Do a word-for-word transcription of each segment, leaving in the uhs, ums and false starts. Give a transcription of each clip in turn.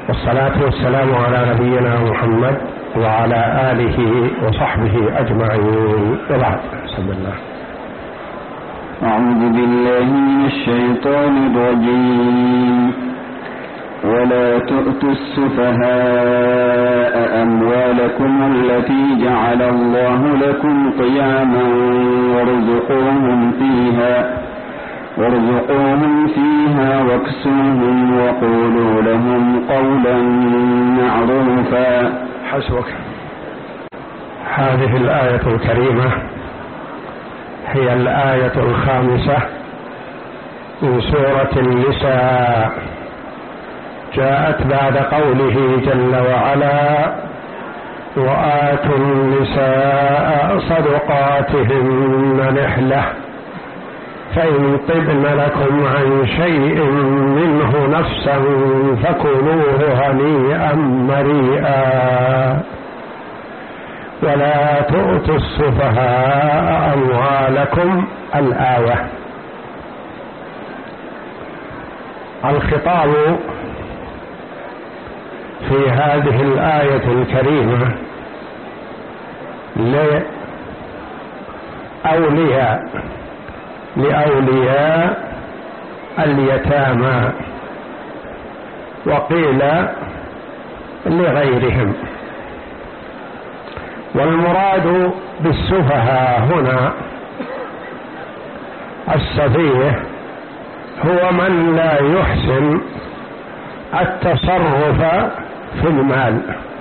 والصلاة والسلام على نبينا محمد وعلى آله وصحبه أجمعين، وبعد. بسم الله. أعوذ بالله من الشيطان الرجيم. ولا تؤتوا السفهاء أموالكم التي جعل الله لكم قياما وارزقوهم فيها وارزقوهم فيها واكسوهم وقولوا لهم قولا معروفا. حسبك. هذه الآية الكريمة هي الآية الخامسة من سورة النساء، جاءت بعد قوله جل وعلا: وآتوا النساء صدقاتهن نحلة فإن طبن لكم عن شيء منه نفسا فكلوه هنيئا مريئا ولا تؤتوا السفهاء أموالكم. الآية. الخطاب في هذه الآية الكريمة لأولياء لأولياء اليتامى، وقيل لغيرهم. والمراد بالسفهاء هنا السفيه هو من لا يحسن التصرف في المال.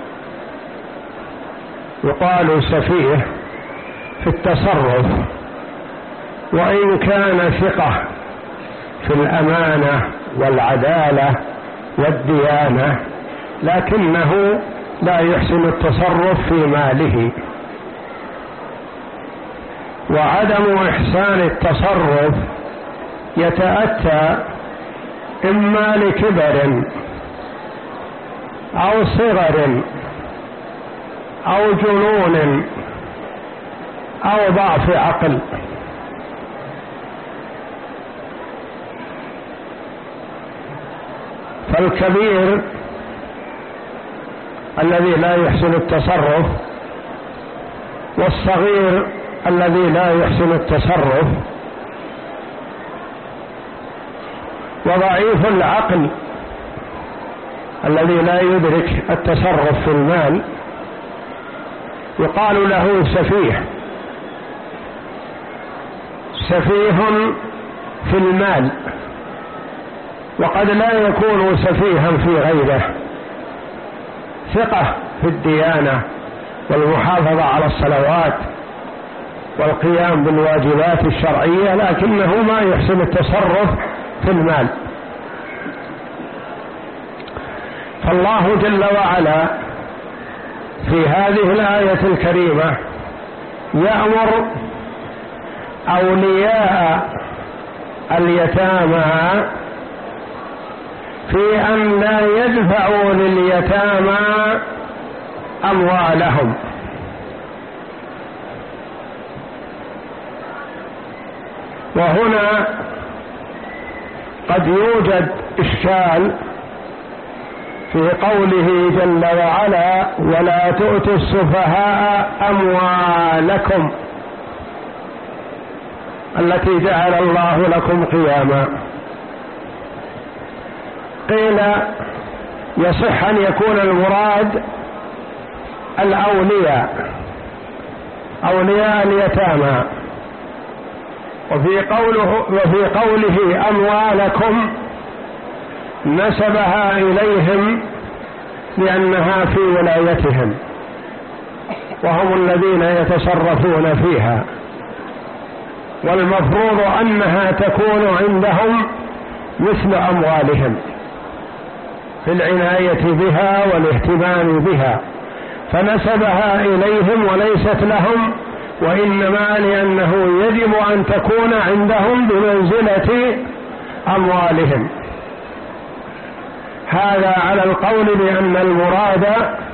يقال سفيه في التصرف، وإن كان ثقة في الأمانة والعدالة والديانة، لكنه لا يحسن التصرف في ماله. وعدم إحسان التصرف يتأتى إما لكبر أو صغر أو جنون أو ضعف عقل. فالكبير الذي لا يحسن التصرف، والصغير الذي لا يحسن التصرف، وضعيف العقل الذي لا يدرك التصرف في المال، يقال له سفيه. سفيه في المال، وقد لا يكون سفيها في غيره. ثقة في الديانة والمحافظة على الصلوات والقيام بالواجبات الشرعية، لكنه ما يحسن التصرف في المال. فالله جل وعلا في هذه الآية الكريمة يأمر أولياء اليتامى في أن لا يدفعوا لليتامى أموالهم. وهنا قد يوجد إشكال في قوله جل وعلا: ولا تؤتوا السفهاء أموالكم التي جعل الله لكم قياما. قيل يصح أن يكون المراد الأولياء، أولياء اليتامى، وفي قوله, وفي قوله أموالكم نسبها إليهم لأنها في ولايتهم، وهم الذين يتصرفون فيها، والمفروض أنها تكون عندهم مثل أموالهم في العناية بها والاهتمام بها، فنسبها إليهم وليست لهم، وإنما لأنه يجب أن تكون عندهم بمنزلة أموالهم. هذا على القول بأن المراد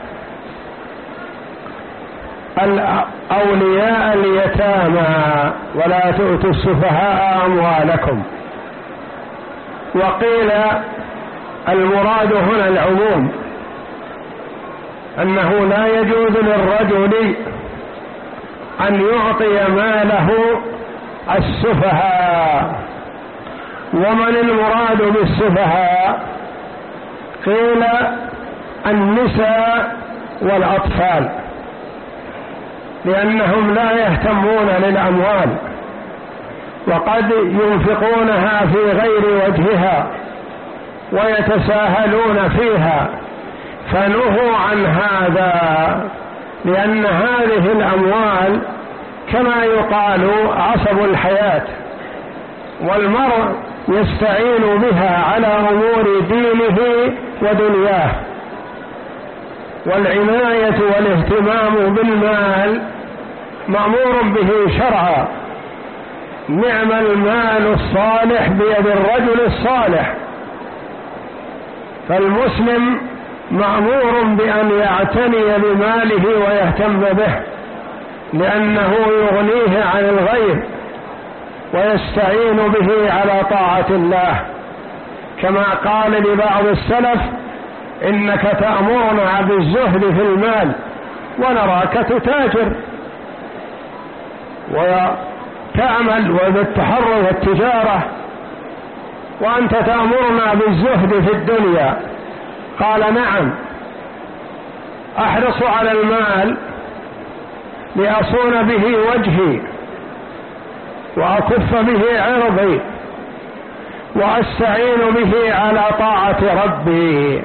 أولياء اليتامى ولا تؤتوا السفهاء أموالكم. وقيل المراد هنا العموم، أنه لا يجوز للرجل أن يعطي ماله السفهاء. ومن المراد بالسفهاء؟ قيل النساء والأطفال، لأنهم لا يهتمون للأموال وقد ينفقونها في غير وجهها ويتساهلون فيها، فنهوا عن هذا، لأن هذه الأموال كما يقال عصب الحياة، والمرء يستعين بها على أمور دينه ودنياه. والعناية والاهتمام بالمال مأمور به شرعا، نعم المال الصالح بيد الرجل الصالح. فالمسلم مأمور بأن يعتني بماله ويهتم به، لأنه يغنيه عن الغير ويستعين به على طاعة الله، كما قال لبعض السلف: إنك تأمرنا بالزهد في المال ونراك تتاجر وتعمل وبالتحرر والتجارة، وأنت تأمرنا بالزهد في الدنيا. قال: نعم، أحرص على المال لأصون به وجهي وأكف به عرضي وأستعين به على طاعة ربي.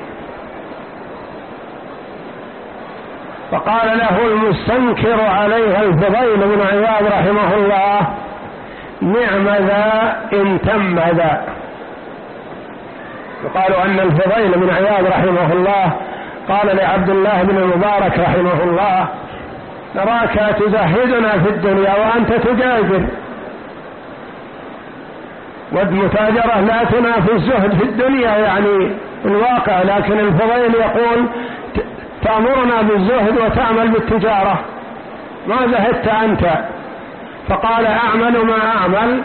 فقال له المستنكر عليها الفضيل بن عياض رحمه الله: نعم ذا إن تم ذا. يقال أن الفضيل بن عياض رحمه الله قال لعبد الله بن المبارك رحمه الله: نراك تزهدنا في الدنيا وأنت تجاجر، والمتاجرة لا تنافي الزهد في الدنيا يعني الواقع، لكن الفضيل يقول: تأمرنا بالزهد وتعمل بالتجارة، ما زهدت أنت. فقال: أعمل ما أعمل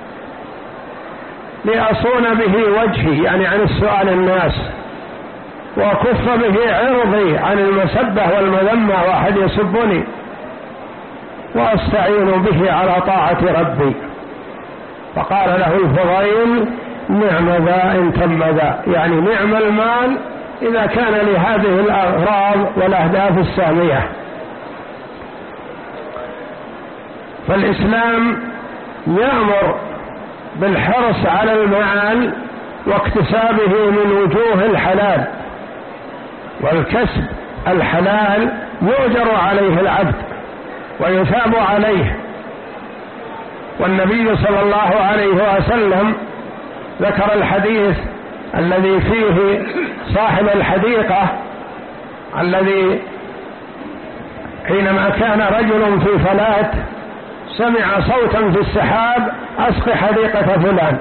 لأصون به وجهي، يعني عن السؤال الناس، وأكف به عرضي عن المسبة والمذمة واحد يسبني، وأستعين به على طاعة ربي. فقال له الفضيل: نعم ذا إن تم ذا، يعني نعم المال إذا كان لهذه الأغراض والأهداف السامية. فالإسلام يأمر بالحرص على المال واكتسابه من وجوه الحلال، والكسب الحلال يؤجر عليه العبد ويثاب عليه. والنبي صلى الله عليه وسلم ذكر الحديث الذي فيه صاحب الحديقة الذي حينما كان رجل في فلاة سمع صوتا في السحاب: أسق حديقة فلان.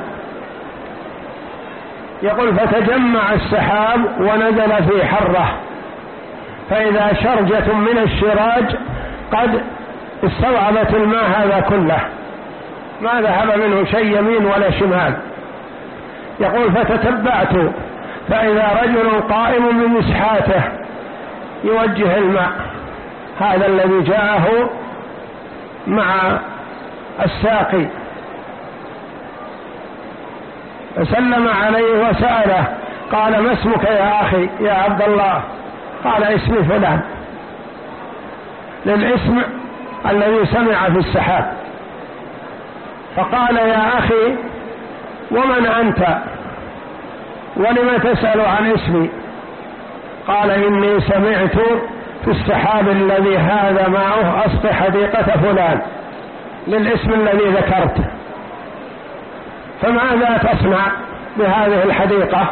يقول: فتجمع السحاب ونزل في حرة، فإذا شرجة من الشراج قد استوعبت الماء هذا كله، ما ذهب منه شيء يمين ولا شمال. يقول: فتتبعت فإذا رجل قائم بمسحاته يوجه الماء، هذا الذي جاءه مع الساقي، فسلم عليه وسأله، قال: ما اسمك يا أخي يا عبد الله؟ قال: اسمي فلان، للاسم الذي سمع في السحاب. فقال: يا أخي ومن أنت ولم تسأل عن اسمي؟ قال: إني سمعت في السحاب الذي هذا معه أسق حديقة فلان، للاسم الذي ذكرت، فماذا تصنع بهذه الحديقة؟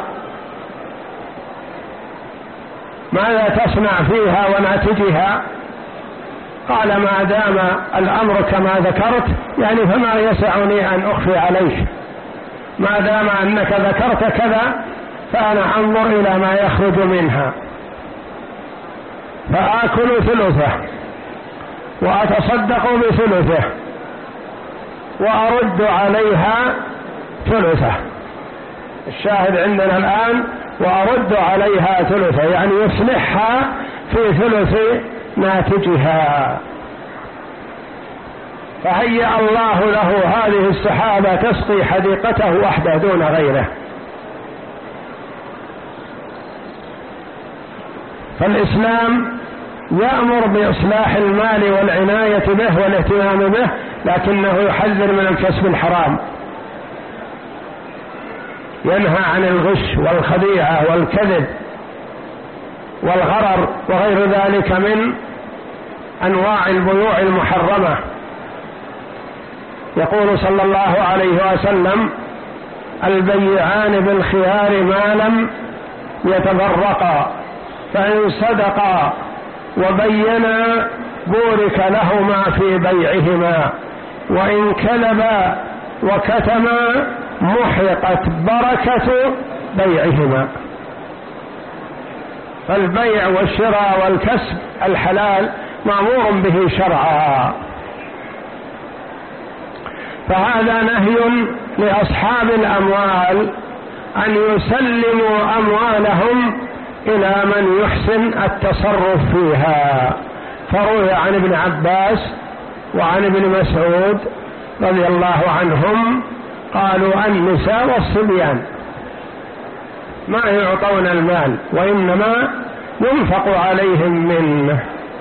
ماذا تصنع فيها وناتجها؟ قال: ما دام الأمر كما ذكرت يعني فما يسعني أن أخفي عليك، ما دام أنك ذكرت كذا فأنا أنظر إلى ما يخرج منها، فآكل ثلثه وأتصدق بثلثه وأرد عليها ثلثه. الشاهد عندنا الآن وأرد عليها ثلثا، يعني يصلحها في ثلث ناتجها. فهيأ الله له هذه السحابة تسقي حديقته وحده دون غيره. فالإسلام يأمر بإصلاح المال والعناية به والاهتمام به، لكنه يحذر من الكسب الحرام، ينهى عن الغش والخديعة والكذب والغرر وغير ذلك من أنواع البيوع المحرمة. يقول صلى الله عليه وسلم: البيعان بالخيار ما لم يتفرقا، فإن صدقا وبينا بورك لهما في بيعهما، وإن كذبا وكتما محقت بركة بيعهما. فالبيع والشراء والكسب الحلال مأمور به شرعا. فهذا نهي لأصحاب الأموال أن يسلموا أموالهم إلى من يحسن التصرف فيها. فروي عن ابن عباس وعن ابن مسعود رضي الله عنهم قالوا: النساء والصبيان ما يعطون المال وإنما ينفق عليهم منه،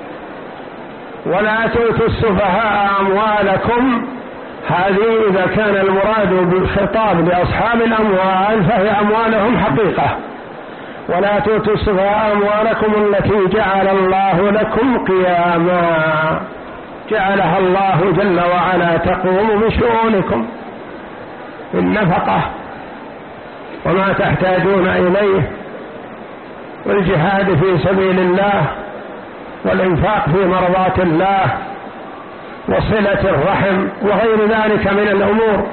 ولا تؤتوا السفهاء أموالكم. هذه إذا كان المراد بالخطاب لأصحاب الأموال فهي أموالهم حقيقة. ولا تؤتوا السفهاء أموالكم التي جعل الله لكم قياما، جعلها الله جل وعلا تقوم بشؤونكم بالنفقة وما تحتاجون إليه، والجهاد في سبيل الله، والإنفاق في مرضات الله، وصلة الرحم، وغير ذلك من الأمور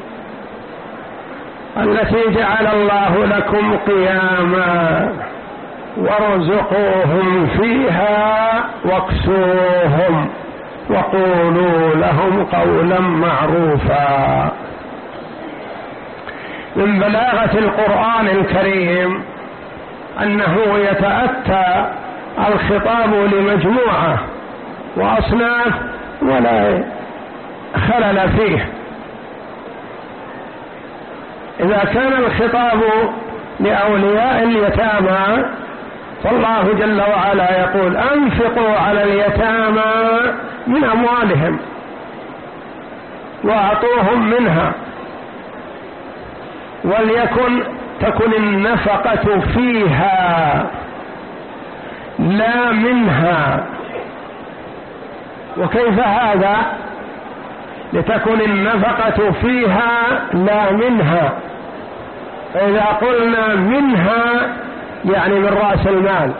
التي جعل الله لكم قياما، وارزقوهم فيها واكسوهم وقولوا لهم قولا معروفا. من بلاغة القرآن الكريم أنه يتأتى الخطاب لمجموعة وأصناف ولا خلل فيه. إذا كان الخطاب لأولياء اليتامى فالله جل وعلا يقول: أنفقوا على اليتامى من أموالهم وأعطوهم منها، وليكن تكن النفقة فيها لا منها. وكيف هذا؟ لتكن النفقة فيها لا منها. فإذا قلنا منها يعني من رأس المال.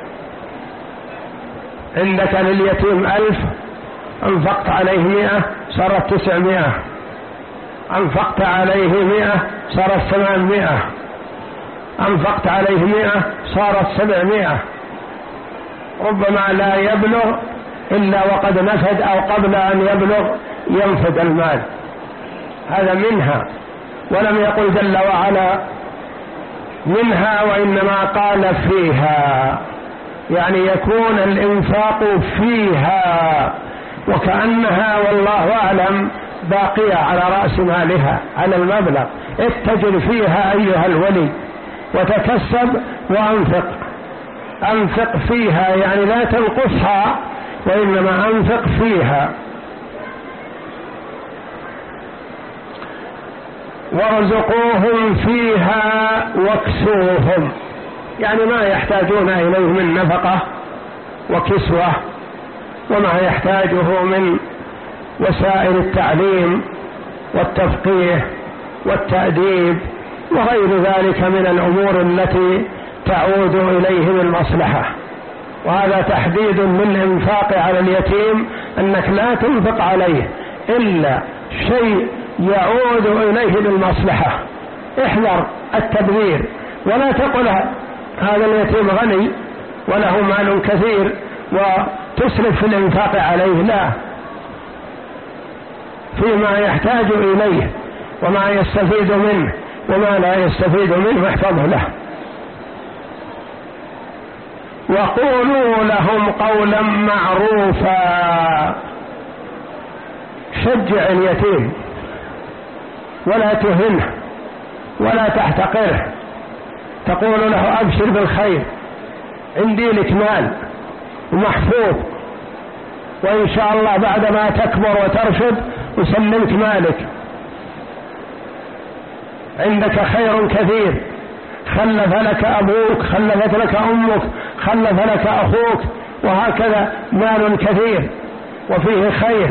عندك لليتيم ألف، أنفقت عليه مئة صارت تسعمائة، أنفقت عليه مئة صارت ثمانمائة، أنفقت عليه مئة صارت سبعمائة. ربما لا يبلغ إلا وقد نفد، أو قبل أن يبلغ ينفد المال. هذا منها، ولم يقل جل وعلا منها، وإنما قال فيها، يعني يكون الإنفاق فيها، وكأنها والله أعلم باقية على رأس مالها، على المبلغ. اتجر فيها أيها الولي وتكسب وأنفق. أنفق فيها يعني لا تنقصها، وإنما أنفق فيها. وارزقوهم فيها واكسوهم، يعني ما يحتاجون إليه من نفقة وكسوة، وما يحتاجه من وسائل التعليم والتفقيه والتأديب وغير ذلك من الأمور التي تعود إليه بالمصلحة. وهذا تحديد للإنفاق على اليتيم، أنك لا تنفق عليه إلا شيء يعود إليه بالمصلحة. احذر التبذير، ولا تقل هذا اليتيم غني وله مال كثير وتسرف في الإنفاق عليه، لا، فيما يحتاج إليه وما يستفيد منه وما لا يستفيد منه احفظه له. وقولوا لهم قولا معروفا. شجع اليتيم ولا تهنه ولا تحتقره، تقول له أبشر بالخير، عندي لك مال ومحفوظ، وإن شاء الله بعد ما تكبر وترشد وسلمت مالك، عندك خير كثير، خلف لك أبوك، خلفت لك أمك، خلف لك أخوك، وهكذا مال كثير وفيه خير،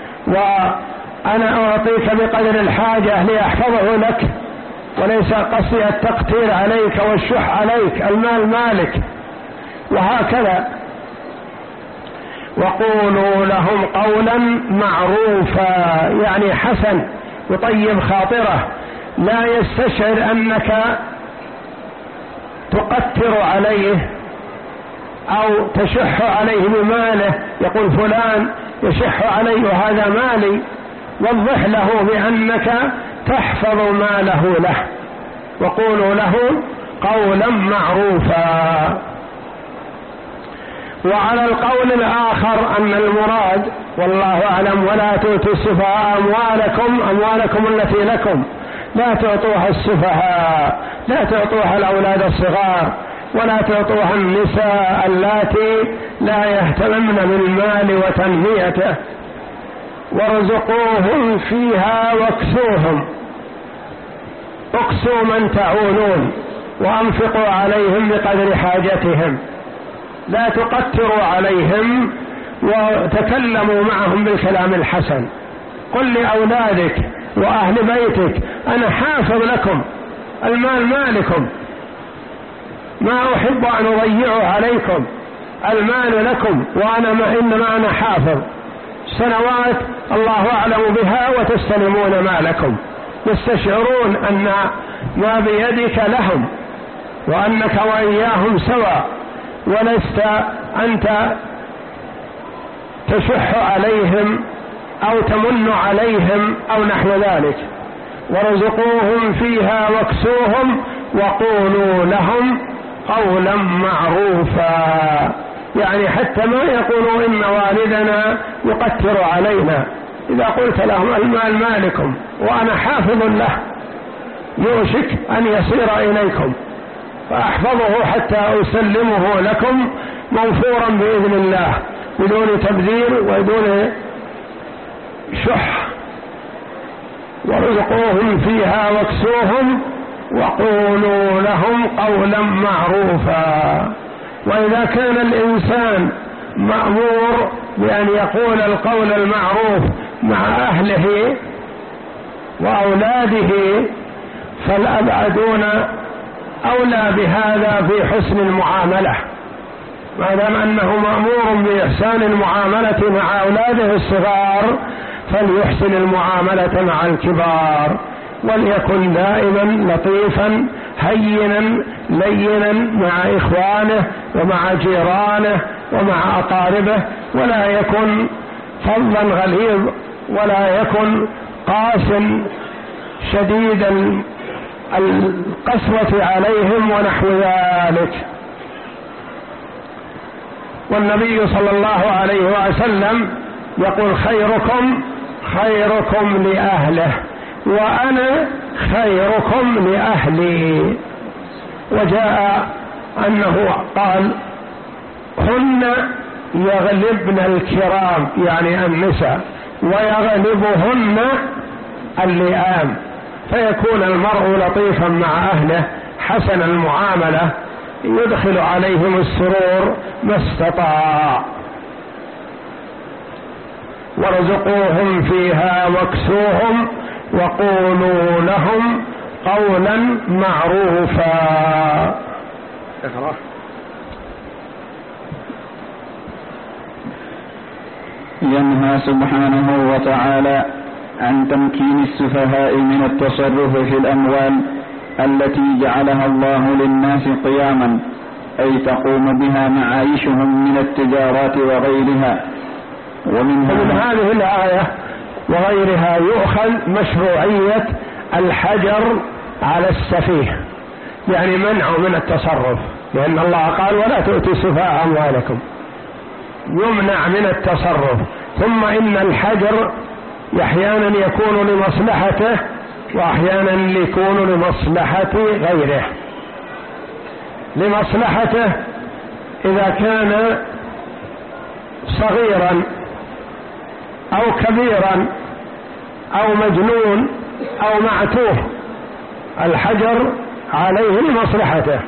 وأنا أعطيك بقدر الحاجة لأحفظه لك، وليس قصدي التقتير عليك والشح عليك، المال مالك، وهكذا. وقولوا لهم قولا معروفا، يعني حسن يطيب خاطره، لا يستشعر أنك تقتر عليه أو تشح عليه بماله، يقول فلان يشح علي وهذا مالي، وضح له بأنك تحفظ ماله له. وقولوا له قولا معروفا. وعلى القول الآخر أن المراد والله أعلم ولا تؤتوا السفهاء أموالكم أموالكم التي لكم، لا تعطوها السفهاء، لا تعطوها الأولاد الصغار، ولا تعطوها النساء اللاتي لا يهتمن بالمال وتنميته، وارزقوهم فيها واكسوهم، اكسوا من تعولون وأنفقوا عليهم بقدر حاجتهم، لا تقتروا عليهم وتكلموا معهم بالكلام الحسن. قل لأولادك وأهل بيتك أنا حافظ لكم، المال مالكم، ما أحب أن أضيعه عليكم، المال لكم وأنا ما إنما أنا حافظ، سنوات الله أعلم بها وتستلمون مالكم، يستشعرون أن ما بيدك لهم وأنك وإياهم سواء، ولست أنت تشح عليهم أو تمن عليهم أو نحو ذلك. وارزقوهم فيها واكسوهم وقولوا لهم قولا معروفا، يعني حتى ما يقولوا إن والدنا يقتر علينا، إذا قلت لهم المال مالكم وأنا حافظ له، يوشك أن يصير إليكم فأحفظه حتى أسلمه لكم موفورا بإذن الله بدون تبذير وبدون شح. وارزقوهم فيها واكسوهم وقولوا لهم قولا معروفا. وإذا كان الإنسان مأمور بأن يقول القول المعروف مع أهله وأولاده، فالأبعدون أولى بهذا في حسن المعاملة، ما دام أنه مأمور بإحسان المعاملة مع أولاده الصغار فليحسن المعاملة مع الكبار، وليكن دائما لطيفا هينا لينا مع إخوانه ومع جيرانه ومع أقاربه، ولا يكن فظا غليظ ولا يكن قاس شديد القسوة عليهم ونحو ذلك. والنبي صلى الله عليه وسلم يقول خيركم خيركم لأهله وأنا خيركم لأهلي. وجاء أنه قال هن يغلبن الكرام يعني النساء ويغلبهن اللئام، فيكون المرء لطيفا مع أهله حسن المعاملة يدخل عليهم السرور ما استطاع. وارزقوهم فيها واكسوهم وقولوا لهم قولا معروفا. اقرأ. ينهى سبحانه وتعالى عن تمكين السفهاء من التصرف في الأموال التي جعلها الله للناس قياما، أي تقوم بها معايشهم من التجارات وغيرها. ومن هذه الآية وغيرها يؤخذ مشروعية الحجر على السفيه، يعني منعه من التصرف. لأن الله قال ولا تؤتوا السفهاء أموالكم، يمنع من التصرف. ثم إن الحجر أحيانا يكون لمصلحته وأحيانا يكون لمصلحة غيره. لمصلحته إذا كان صغيرا أو كبيرا أو مجنون أو معتوه، الحجر عليه لمصلحته.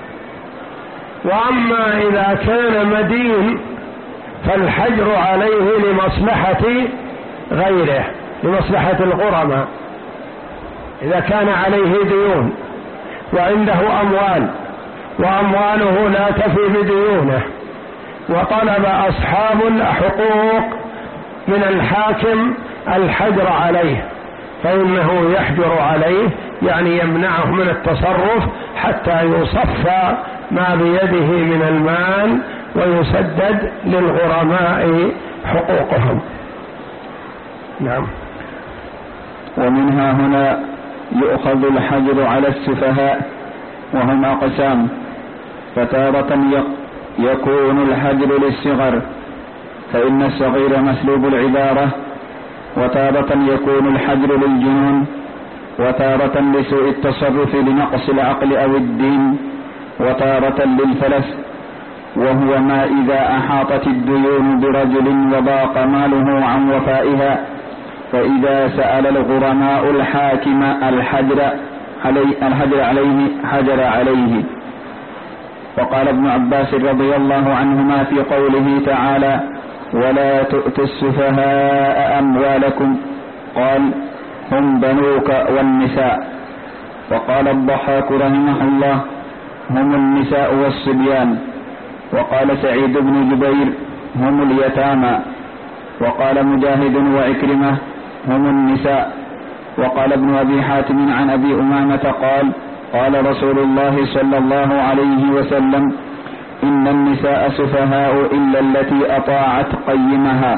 وأما إذا كان مدين فالحجر عليه لمصلحة غيره، لمصلحة الغرماء. إذا كان عليه ديون وعنده أموال وأمواله لا تفي بديونه، وطلب أصحاب الحقوق من الحاكم الحجر عليه، فإنه يحجر عليه، يعني يمنعه من التصرف حتى يصفى ما بيده من المال ويسدد للغرماء حقوقهم. نعم. ومنها هنا يؤخذ الحجر على السفهاء وهم أقسام، فتارة يكون الحجر للصغر فإن الصغير مسلوب العبارة، وتارة يكون الحجر للجنون، وتارة لسوء التصرف لنقص العقل أو الدين، وتارة للفلس، وهو ما إذا أحاطت الديون برجل وضاق ماله عن وفائها، فإذا سأل الغرماء الحاكم الحجر عليه, الحجر عليه حجر عليه. وقال ابن عباس رضي الله عنهما في قوله تعالى ولا تؤتوا السفهاء أموالكم، قال هم بنوك والنساء. وقال الضحاك رحمه الله هم النساء والصبيان. وقال سعيد بن جبير هم اليتامى. وقال مجاهد وعكرمة هم النساء. وقال ابن أبي حاتم عن أبي أمامة قال قال رسول الله صلى الله عليه وسلم إن النساء سفهاء إلا التي أطاعت قيمها.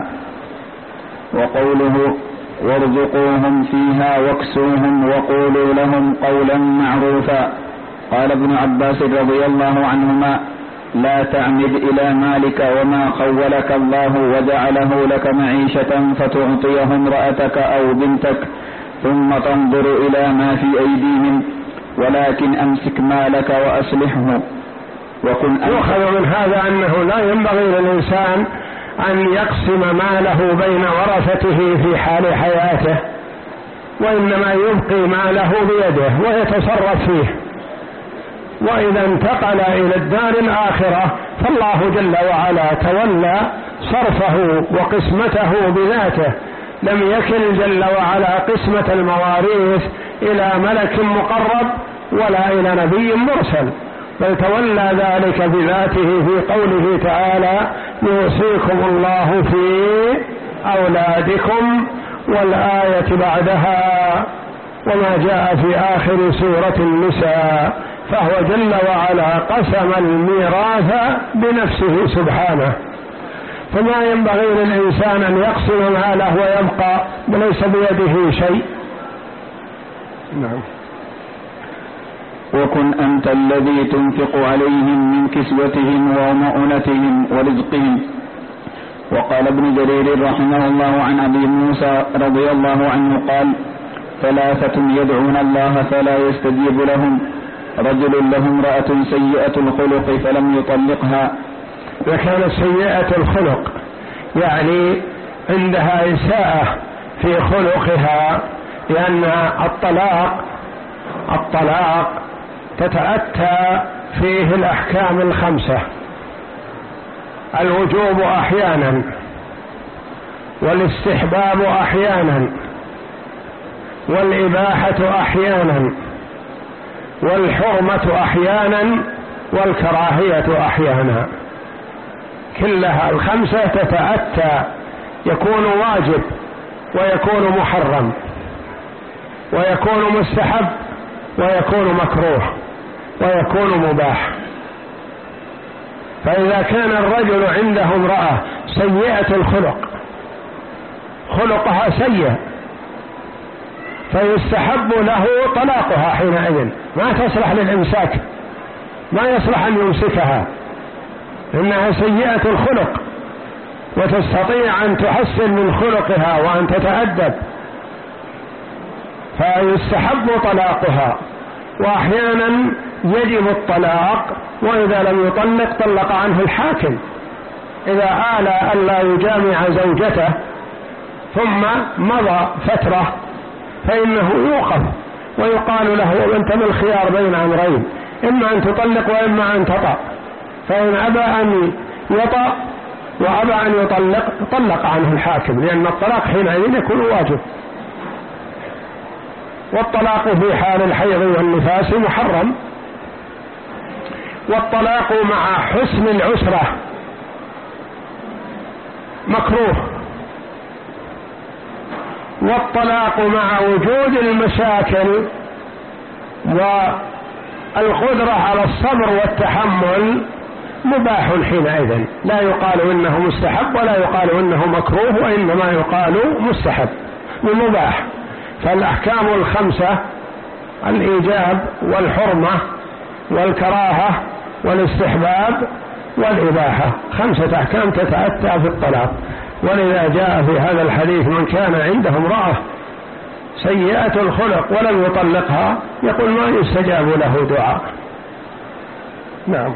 وقوله وارزقوهم فيها واكسوهم وقولوا لهم قولا معروفا. قال ابن عباس رضي الله عنهما لا تعمد إلى مالك وما خولك الله وجعله لك معيشة فتعطيه امرأتك أو بنتك ثم تنظر إلى ما في أيديهم، ولكن أمسك مالك وأصلحه. وكن يؤخذ من هذا أنه لا ينبغي للإنسان أن يقسم ماله بين ورثته في حال حياته، وإنما يبقي ماله بيده ويتصرف فيه. وإذا انتقل إلى الدار الآخرة فالله جل وعلا تولى صرفه وقسمته بذاته، لم يكن جل وعلا قسمة المواريث إلى ملك مقرب ولا إلى نبي مرسل، بل تولى ذلك بذاته في قوله تعالى يوصيكم الله في أولادكم، والآية بعدها وما جاء في آخر سورة النساء، فهو جل وعلا قسم الميراث بنفسه سبحانه، فما ينبغي للإنسان أن يقسم ماله ويبقى وليس بيده شيء. نعم. وكن أنت الذي تنفق عليهم من كسوتهم ومؤونتهم ورزقهم. وقال ابن جرير رحمه الله عن أبي موسى رضي الله عنه قال ثلاثة يدعون الله فلا يستجيب لهم، رجل له امرأة سيئة الخلق فلم يطلقها. وكانت سيئة الخلق يعني عندها إساءة في خلقها، لأن الطلاق الطلاق تتأتى فيه الأحكام الخمسة: الوجوب أحيانا، والاستحباب أحيانا، والإباحة أحيانا، والحرمة أحيانا، والكراهية أحيانا. كلها الخمسة تتأتى، يكون واجب ويكون محرم ويكون مستحب ويكون مكروه ويكون مباح. فإذا كان الرجل عنده امرأة سيئة الخلق، خلقها سيء، فيستحب له طلاقها حينئذ، ما تصلح للإمساك، ما يصلح أن يمسكها، إنها سيئة الخلق وتستطيع أن تحسن من خلقها وأن تتأدب، فيستحب طلاقها. وأحيانا يجب الطلاق، وإذا لم يطلق طلق عنه الحاكم إذا آل ألا يجامع زوجته ثم مضى فترة، فإنه يوقف ويقال له أنت من الخيار بين أمرين، إما أن تطلق وإما أن تطأ، فإن أبى أن يطأ وأبى أن يطلق طلق عنه الحاكم، لأن الطلاق حينئذ يكون واجب. والطلاق في حال الحيض والنفاس محرم. والطلاق مع حسن العسرة مكروه. والطلاق مع وجود المشاكل والقدرة على الصبر والتحمل مباح حينئذ، لا يقال إنه مستحب ولا يقال إنه مكروه، وإنما يقال مستحب ومباح. فالأحكام الخمسة الإيجاب والحرمة والكراهة والاستحباب والإباحة خمسة أحكام تتأتى في الطلاق. ولذا جاء في هذا الحديث من كان عنده امرأة سيئة الخلق ولم يطلقها يقول ما يستجاب له دعاء. نعم.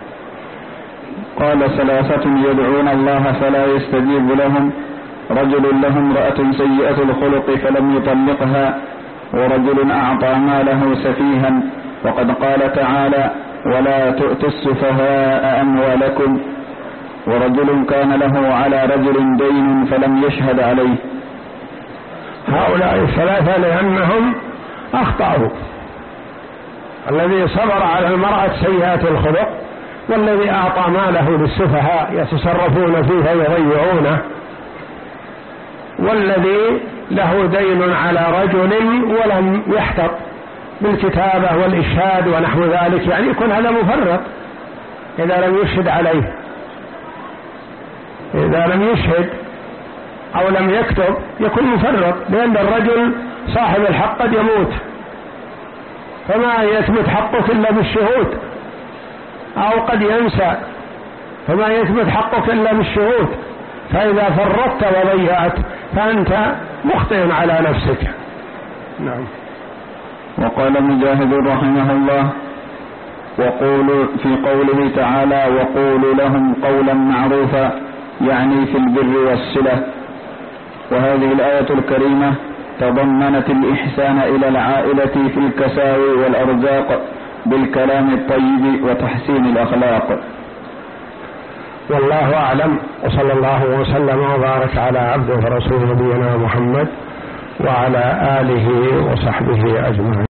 قال ثلاثة يدعون الله فلا يستجيب لهم: رجل له امرأة سيئة الخلق فلم يطلقها، ورجل أعطى ماله سفيها، وقد قال تعالى: ولا تؤتوا السفهاء أموالكم، ورجل كان له على رجل دين فلم يشهد عليه. هؤلاء الثلاثة لأنهم أخطأوا: الذي صبر على المرأة سيئة الخلق، والذي أعطى ماله للسفهاء يتصرفون فيه ويضيعونه، والذي له دين على رجل ولم يحتط بالكتابة والإشهاد ونحو ذلك، يعني يكون هذا مفرط إذا لم يشهد عليه. إذا لم يشهد أو لم يكتب يكون مفرط، لأن الرجل صاحب الحق قد يموت، فما يثبت حقك إلا بالشهود، أو قد ينسى فما يثبت حقك إلا بالشهود، فإذا فرطت وضيعت فأنت مخطئ على نفسك. نعم. وقال مجاهد رحمه الله: وقولوا في قوله تعالى: وقولوا لهم قولا معروفا، يعني في البر والصلة. وهذه الآية الكريمة تضمنت الإحسان إلى العائلة في الكساوي والأرزاق بالكلام الطيب وتحسين الأخلاق. والله أعلم، وصلى الله وسلم وبارك على عبده ورسوله نبينا محمد وعلى آله وصحبه أجمعين.